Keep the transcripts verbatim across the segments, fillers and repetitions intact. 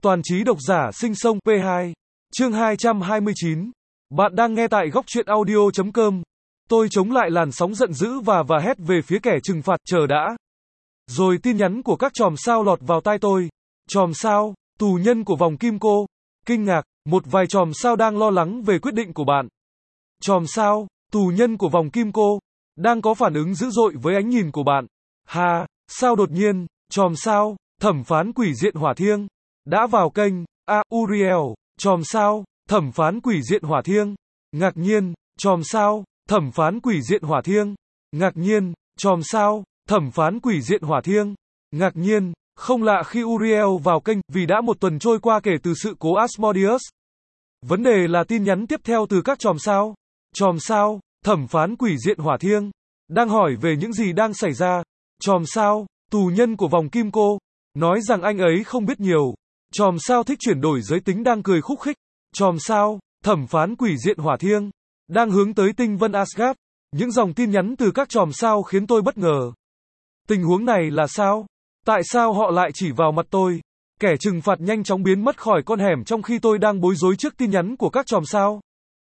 Toàn trí độc giả sinh sông pê hai. Chương hai trăm hai mươi chín. Bạn đang nghe tại góc truyện audio chấm com. Tôi chống lại làn sóng giận dữ và và hét về phía kẻ trừng phạt, chờ đã. Rồi tin nhắn của các chòm sao lọt vào tai tôi. Chòm sao, tù nhân của vòng kim cô. Kinh ngạc, một vài chòm sao đang lo lắng về quyết định của bạn. Chòm sao, tù nhân của vòng kim cô, đang có phản ứng dữ dội với ánh nhìn của bạn. Ha, sao đột nhiên, chòm sao, thẩm phán quỷ diện hỏa thiêng, đã vào kênh, a, Uriel, chòm sao, thẩm phán quỷ diện hỏa thiêng, ngạc nhiên, chòm sao, thẩm phán quỷ diện hỏa thiêng, ngạc nhiên, chòm sao, thẩm phán quỷ diện hỏa thiêng, ngạc nhiên, không lạ khi Uriel vào kênh, vì đã một tuần trôi qua kể từ sự cố Asmodeus. Vấn đề là tin nhắn tiếp theo từ các chòm sao. Chòm sao, thẩm phán quỷ diện hỏa thiêng, đang hỏi về những gì đang xảy ra. Chòm sao, tù nhân của vòng kim cô, nói rằng anh ấy không biết nhiều. Chòm sao thích chuyển đổi giới tính đang cười khúc khích. Chòm sao, thẩm phán quỷ diện hỏa thiêng, đang hướng tới tinh vân Asgard. Những dòng tin nhắn từ các chòm sao khiến tôi bất ngờ. Tình huống này là sao? Tại sao họ lại chỉ vào mặt tôi? Kẻ trừng phạt nhanh chóng biến mất khỏi con hẻm trong khi tôi đang bối rối trước tin nhắn của các chòm sao.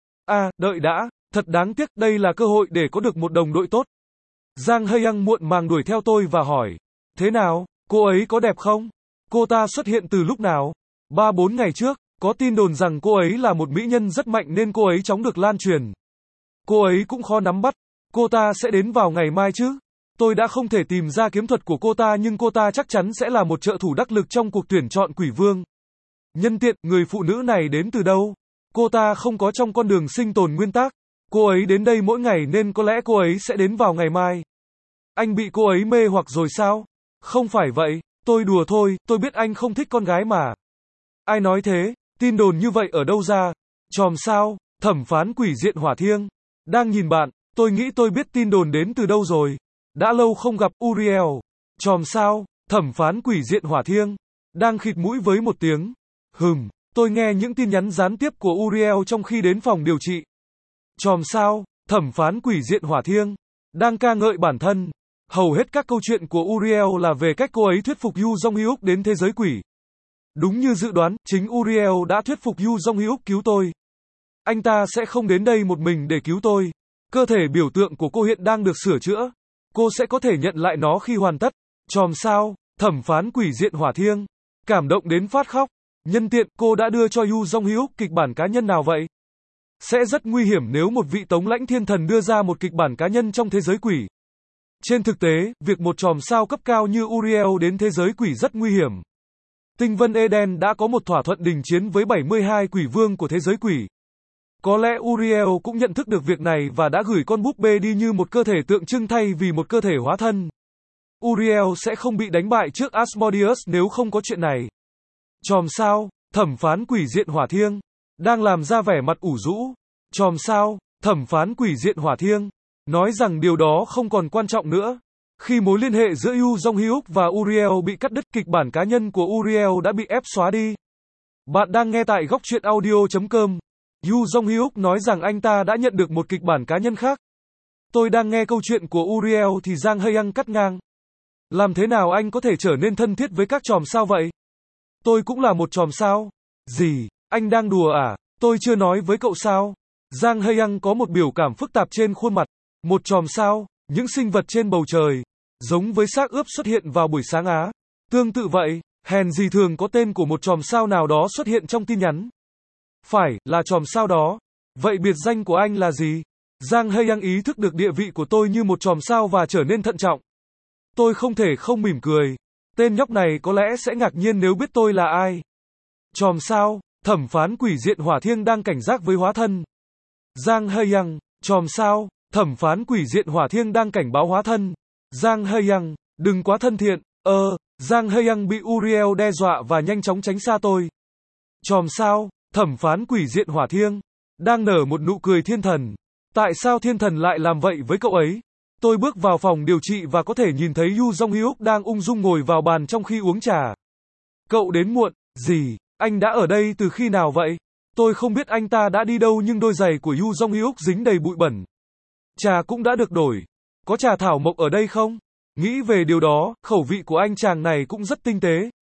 À, đợi đã, thật đáng tiếc, đây là cơ hội để có được một đồng đội tốt. Giang Heyang muộn màng đuổi theo tôi và hỏi, thế nào, cô ấy có đẹp không? Cô ta xuất hiện từ lúc nào? Ba bốn ngày trước, có tin đồn rằng cô ấy là một mỹ nhân rất mạnh nên cô ấy chóng được lan truyền. Cô ấy cũng khó nắm bắt, cô ta sẽ đến vào ngày mai chứ? Tôi đã không thể tìm ra kiếm thuật của cô ta nhưng cô ta chắc chắn sẽ là một trợ thủ đắc lực trong cuộc tuyển chọn quỷ vương. Nhân tiện, người phụ nữ này đến từ đâu? Cô ta không có trong con đường sinh tồn nguyên tắc. Cô ấy đến đây mỗi ngày nên có lẽ cô ấy sẽ đến vào ngày mai. Anh bị cô ấy mê hoặc rồi sao? Không phải vậy, tôi đùa thôi, tôi biết anh không thích con gái mà. Ai nói thế? Tin đồn như vậy ở đâu ra? Chòm sao, thẩm phán quỷ diện hỏa thiêng, đang nhìn bạn, tôi nghĩ tôi biết tin đồn đến từ đâu rồi. Đã lâu không gặp Uriel. Chòm sao, thẩm phán quỷ diện hỏa thiêng, đang khịt mũi với một tiếng. Hừm, tôi nghe những tin nhắn gián tiếp của Uriel trong khi đến phòng điều trị. Chòm sao, thẩm phán quỷ diện hỏa thiêng, đang ca ngợi bản thân. Hầu hết các câu chuyện của Uriel là về cách cô ấy thuyết phục Yu Jong-hyuk đến thế giới quỷ. Đúng như dự đoán, chính Uriel đã thuyết phục Yu Jong-hyuk cứu tôi. Anh ta sẽ không đến đây một mình để cứu tôi. Cơ thể biểu tượng của cô hiện đang được sửa chữa. Cô sẽ có thể nhận lại nó khi hoàn tất. Chòm sao, thẩm phán quỷ diện hỏa thiêng, cảm động đến phát khóc. Nhân tiện, cô đã đưa cho Yu Jong-hyuk kịch bản cá nhân nào vậy? Sẽ rất nguy hiểm nếu một vị tống lãnh thiên thần đưa ra một kịch bản cá nhân trong thế giới quỷ. Trên thực tế, việc một chòm sao cấp cao như Uriel đến thế giới quỷ rất nguy hiểm. Tinh vân Eden đã có một thỏa thuận đình chiến với bảy mươi hai quỷ vương của thế giới quỷ. Có lẽ Uriel cũng nhận thức được việc này và đã gửi con búp bê đi như một cơ thể tượng trưng thay vì một cơ thể hóa thân. Uriel sẽ không bị đánh bại trước Asmodeus nếu không có chuyện này. Chòm sao, thẩm phán quỷ diện hỏa thiêng, đang làm ra vẻ mặt ủ rũ. Chòm sao, thẩm phán quỷ diện hỏa thiêng, nói rằng điều đó không còn quan trọng nữa. Khi mối liên hệ giữa Yu Jong-hyuk và Uriel bị cắt đứt, kịch bản cá nhân của Uriel đã bị ép xóa đi. Bạn đang nghe tại góc truyện audio chấm com. Yu Jong-hyuk nói rằng anh ta đã nhận được một kịch bản cá nhân khác. Tôi đang nghe câu chuyện của Uriel thì Giang Heyang cắt ngang. Làm thế nào anh có thể trở nên thân thiết với các chòm sao vậy? Tôi cũng là một chòm sao. Gì? Anh đang đùa à? Tôi chưa nói với cậu sao? Giang Heyang có một biểu cảm phức tạp trên khuôn mặt. Một chòm sao, những sinh vật trên bầu trời, giống với xác ướp xuất hiện vào buổi sáng Á. Tương tự vậy, hèn gì thường có tên của một chòm sao nào đó xuất hiện trong tin nhắn. Phải, là chòm sao đó. Vậy biệt danh của anh là gì? Giang Heyang ý thức được địa vị của tôi như một chòm sao và trở nên thận trọng. Tôi không thể không mỉm cười. Tên nhóc này có lẽ sẽ ngạc nhiên nếu biết tôi là ai. Chòm sao, thẩm phán quỷ diện hỏa thiêng đang cảnh giác với hóa thân. Giang Heyang, chòm sao, thẩm phán quỷ diện hỏa thiêng đang cảnh báo hóa thân. Giang Heyang, đừng quá thân thiện. Ơ, Giang Heyang bị Uriel đe dọa và nhanh chóng tránh xa tôi. Chòm sao, thẩm phán quỷ diện hỏa thiêng, đang nở một nụ cười thiên thần. Tại sao thiên thần lại làm vậy với cậu ấy? Tôi bước vào phòng điều trị và có thể nhìn thấy Yu Jong-hyuk đang ung dung ngồi vào bàn trong khi uống trà. Cậu đến muộn. Gì? Anh đã ở đây từ khi nào vậy? Tôi không biết anh ta đã đi đâu nhưng đôi giày của Yu Jong-hyuk dính đầy bụi bẩn. Trà cũng đã được đổi. Có trà thảo mộc ở đây không? Nghĩ về điều đó, khẩu vị của anh chàng này cũng rất tinh tế.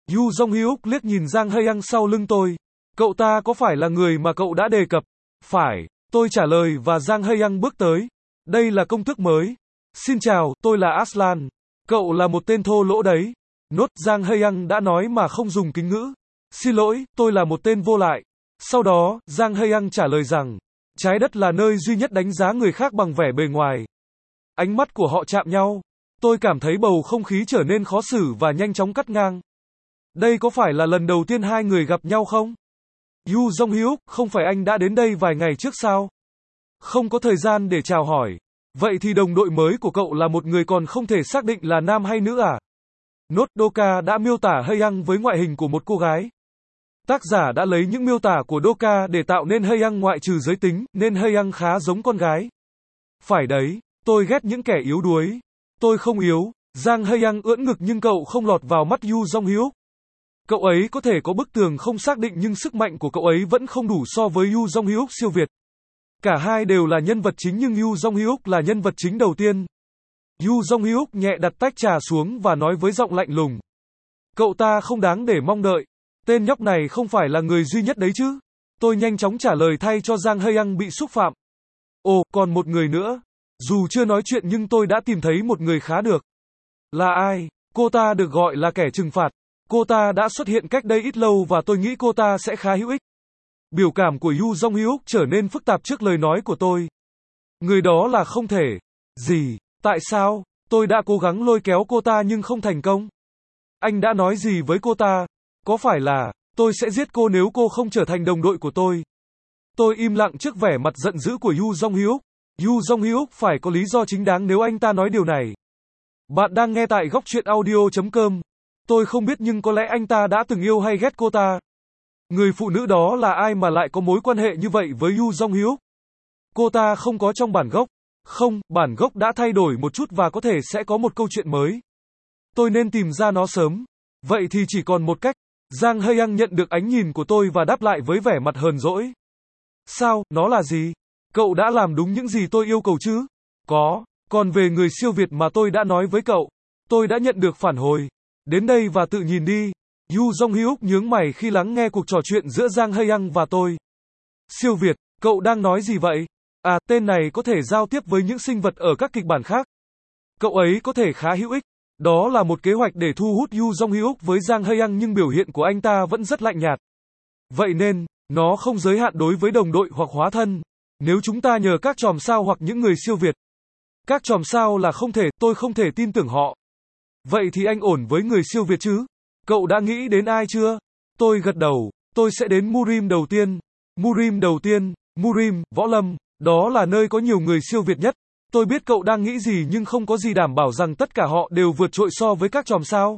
Yu Jong-hyuk liếc nhìn Giang Hae-young sau lưng tôi. Cậu ta có phải là người mà cậu đã đề cập? Phải, tôi trả lời và Giang Hae-young bước tới. Đây là công thức mới. Xin chào, tôi là Aslan. Cậu là một tên thô lỗ đấy. Nốt, Giang Hae-young đã nói mà không dùng kính ngữ. Xin lỗi, tôi là một tên vô lại. Sau đó, Giang Hae-young trả lời rằng, trái đất là nơi duy nhất đánh giá người khác bằng vẻ bề ngoài. Ánh mắt của họ chạm nhau. Tôi cảm thấy bầu không khí trở nên khó xử và nhanh chóng cắt ngang. Đây có phải là lần đầu tiên hai người gặp nhau không? Yu Jong-hyuk, không phải anh đã đến đây vài ngày trước sao? Không có thời gian để chào hỏi. Vậy thì đồng đội mới của cậu là một người còn không thể xác định là nam hay nữ à? Nốt, Doka đã miêu tả Hae-young với ngoại hình của một cô gái. Tác giả đã lấy những miêu tả của Doka để tạo nên Hae-young ngoại trừ giới tính, nên Hae-young khá giống con gái. Phải đấy, tôi ghét những kẻ yếu đuối. Tôi không yếu. Giang Hae-young ưỡn ngực nhưng cậu không lọt vào mắt Yu Jong-hyuk. Cậu ấy có thể có bức tường không xác định nhưng sức mạnh của cậu ấy vẫn không đủ so với Yu Jong-hyuk siêu việt. Cả hai đều là nhân vật chính nhưng Yu Jong-hyuk là nhân vật chính đầu tiên. Yu Jong-hyuk nhẹ đặt tách trà xuống và nói với giọng lạnh lùng. Cậu ta không đáng để mong đợi. Tên nhóc này không phải là người duy nhất đấy chứ. Tôi nhanh chóng trả lời thay cho Giang Hae-young bị xúc phạm. Ồ, còn một người nữa. Dù chưa nói chuyện nhưng tôi đã tìm thấy một người khá được. Là ai? Cô ta được gọi là kẻ trừng phạt. Cô ta đã xuất hiện cách đây ít lâu và tôi nghĩ cô ta sẽ khá hữu ích. Biểu cảm của Yu Jong-hyuk trở nên phức tạp trước lời nói của tôi. Người đó là không thể. Gì? Tại sao? Tôi đã cố gắng lôi kéo cô ta nhưng không thành công. Anh đã nói gì với cô ta? Có phải là, tôi sẽ giết cô nếu cô không trở thành đồng đội của tôi? Tôi im lặng trước vẻ mặt giận dữ của Yu Jong-hyuk. Yu Jong-hyuk phải có lý do chính đáng nếu anh ta nói điều này. Bạn đang nghe tại góc truyện audio chấm com. Tôi không biết nhưng có lẽ anh ta đã từng yêu hay ghét cô ta. Người phụ nữ đó là ai mà lại có mối quan hệ như vậy với Yu Jong-hyuk? Cô ta không có trong bản gốc. Không, bản gốc đã thay đổi một chút và có thể sẽ có một câu chuyện mới. Tôi nên tìm ra nó sớm. Vậy thì chỉ còn một cách. Giang Hae-young nhận được ánh nhìn của tôi và đáp lại với vẻ mặt hờn dỗi. Sao, nó là gì? Cậu đã làm đúng những gì tôi yêu cầu chứ? Có, còn về người siêu việt mà tôi đã nói với cậu, tôi đã nhận được phản hồi. Đến đây và tự nhìn đi. Yu Jong-hyuk nhướng mày khi lắng nghe cuộc trò chuyện giữa Giang Hae-young và tôi. Siêu việt, cậu đang nói gì vậy? À, tên này có thể giao tiếp với những sinh vật ở các kịch bản khác. Cậu ấy có thể khá hữu ích. Đó là một kế hoạch để thu hút Yu Jong-hyuk với Giang Hae-young nhưng biểu hiện của anh ta vẫn rất lạnh nhạt. Vậy nên, nó không giới hạn đối với đồng đội hoặc hóa thân. Nếu chúng ta nhờ các chòm sao hoặc những người siêu việt. Các chòm sao là không thể, tôi không thể tin tưởng họ. Vậy thì anh ổn với người siêu việt chứ? Cậu đã nghĩ đến ai chưa? Tôi gật đầu, tôi sẽ đến Murim đầu tiên. Murim đầu tiên, Murim, Võ Lâm, đó là nơi có nhiều người siêu việt nhất. Tôi biết cậu đang nghĩ gì nhưng không có gì đảm bảo rằng tất cả họ đều vượt trội so với các chòm sao.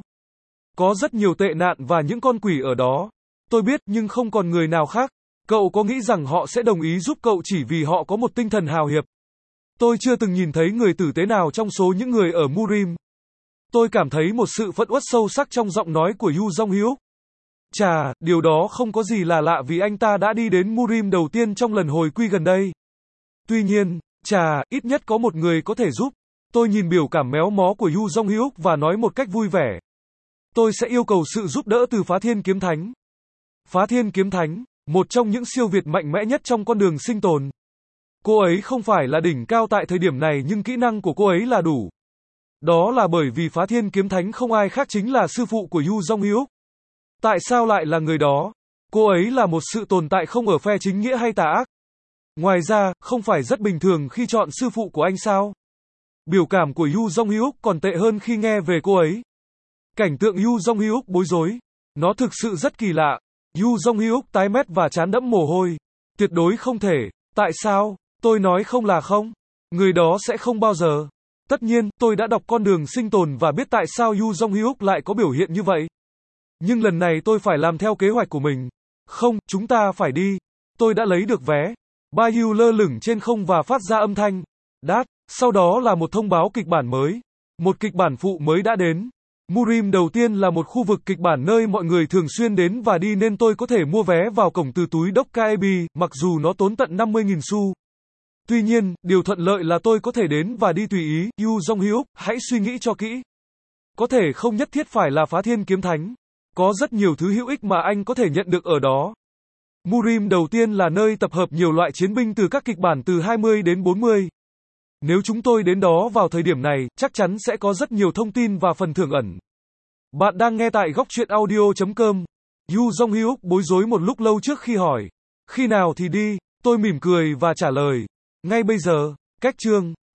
Có rất nhiều tệ nạn và những con quỷ ở đó. Tôi biết nhưng không còn người nào khác. Cậu có nghĩ rằng họ sẽ đồng ý giúp cậu chỉ vì họ có một tinh thần hào hiệp? Tôi chưa từng nhìn thấy người tử tế nào trong số những người ở Murim. Tôi cảm thấy một sự phẫn uất sâu sắc trong giọng nói của Yu Jong-hyuk. Chà, điều đó không có gì là lạ vì anh ta đã đi đến Murim đầu tiên trong lần hồi quy gần đây. Tuy nhiên, chà, ít nhất có một người có thể giúp. Tôi nhìn biểu cảm méo mó của Yu Jong-hyuk và nói một cách vui vẻ. Tôi sẽ yêu cầu sự giúp đỡ từ Phá Thiên Kiếm Thánh. Phá Thiên Kiếm Thánh, một trong những siêu việt mạnh mẽ nhất trong con đường sinh tồn. Cô ấy không phải là đỉnh cao tại thời điểm này nhưng kỹ năng của cô ấy là đủ. Đó là bởi vì Phá Thiên Kiếm Thánh không ai khác chính là sư phụ của Yu Jong-hyuk. Tại sao lại là người đó? Cô ấy là một sự tồn tại không ở phe chính nghĩa hay tà ác. Ngoài ra, không phải rất bình thường khi chọn sư phụ của anh sao? Biểu cảm của Yu Jong-hyuk còn tệ hơn khi nghe về cô ấy. Cảnh tượng Yu Jong-hyuk bối rối. Nó thực sự rất kỳ lạ. Yu Jong-hyuk tái mét và trán đẫm mồ hôi. Tuyệt đối không thể. Tại sao? Tôi nói không là không. Người đó sẽ không bao giờ. Tất nhiên, tôi đã đọc con đường sinh tồn và biết tại sao Yu Jong-hyuk lại có biểu hiện như vậy. Nhưng lần này tôi phải làm theo kế hoạch của mình. Không, chúng ta phải đi. Tôi đã lấy được vé. Ba Yu lơ lửng trên không và phát ra âm thanh. Đát, sau đó là một thông báo kịch bản mới. Một kịch bản phụ mới đã đến. Murim đầu tiên là một khu vực kịch bản nơi mọi người thường xuyên đến và đi nên tôi có thể mua vé vào cổng từ túi Dokkaebi, mặc dù nó tốn tận năm mươi nghìn xu. Tuy nhiên, điều thuận lợi là tôi có thể đến và đi tùy ý. Yu Jong-hyuk, hãy suy nghĩ cho kỹ. Có thể không nhất thiết phải là Phá Thiên Kiếm Thánh. Có rất nhiều thứ hữu ích mà anh có thể nhận được ở đó. Murim đầu tiên là nơi tập hợp nhiều loại chiến binh từ các kịch bản từ hai mươi đến bốn mươi. Nếu chúng tôi đến đó vào thời điểm này, chắc chắn sẽ có rất nhiều thông tin và phần thưởng ẩn. Bạn đang nghe tại góc truyện audio.com. Yu Jong Hyuk bối rối một lúc lâu trước khi hỏi. Khi nào thì đi? Tôi mỉm cười và trả lời. Ngay bây giờ. Cách chương.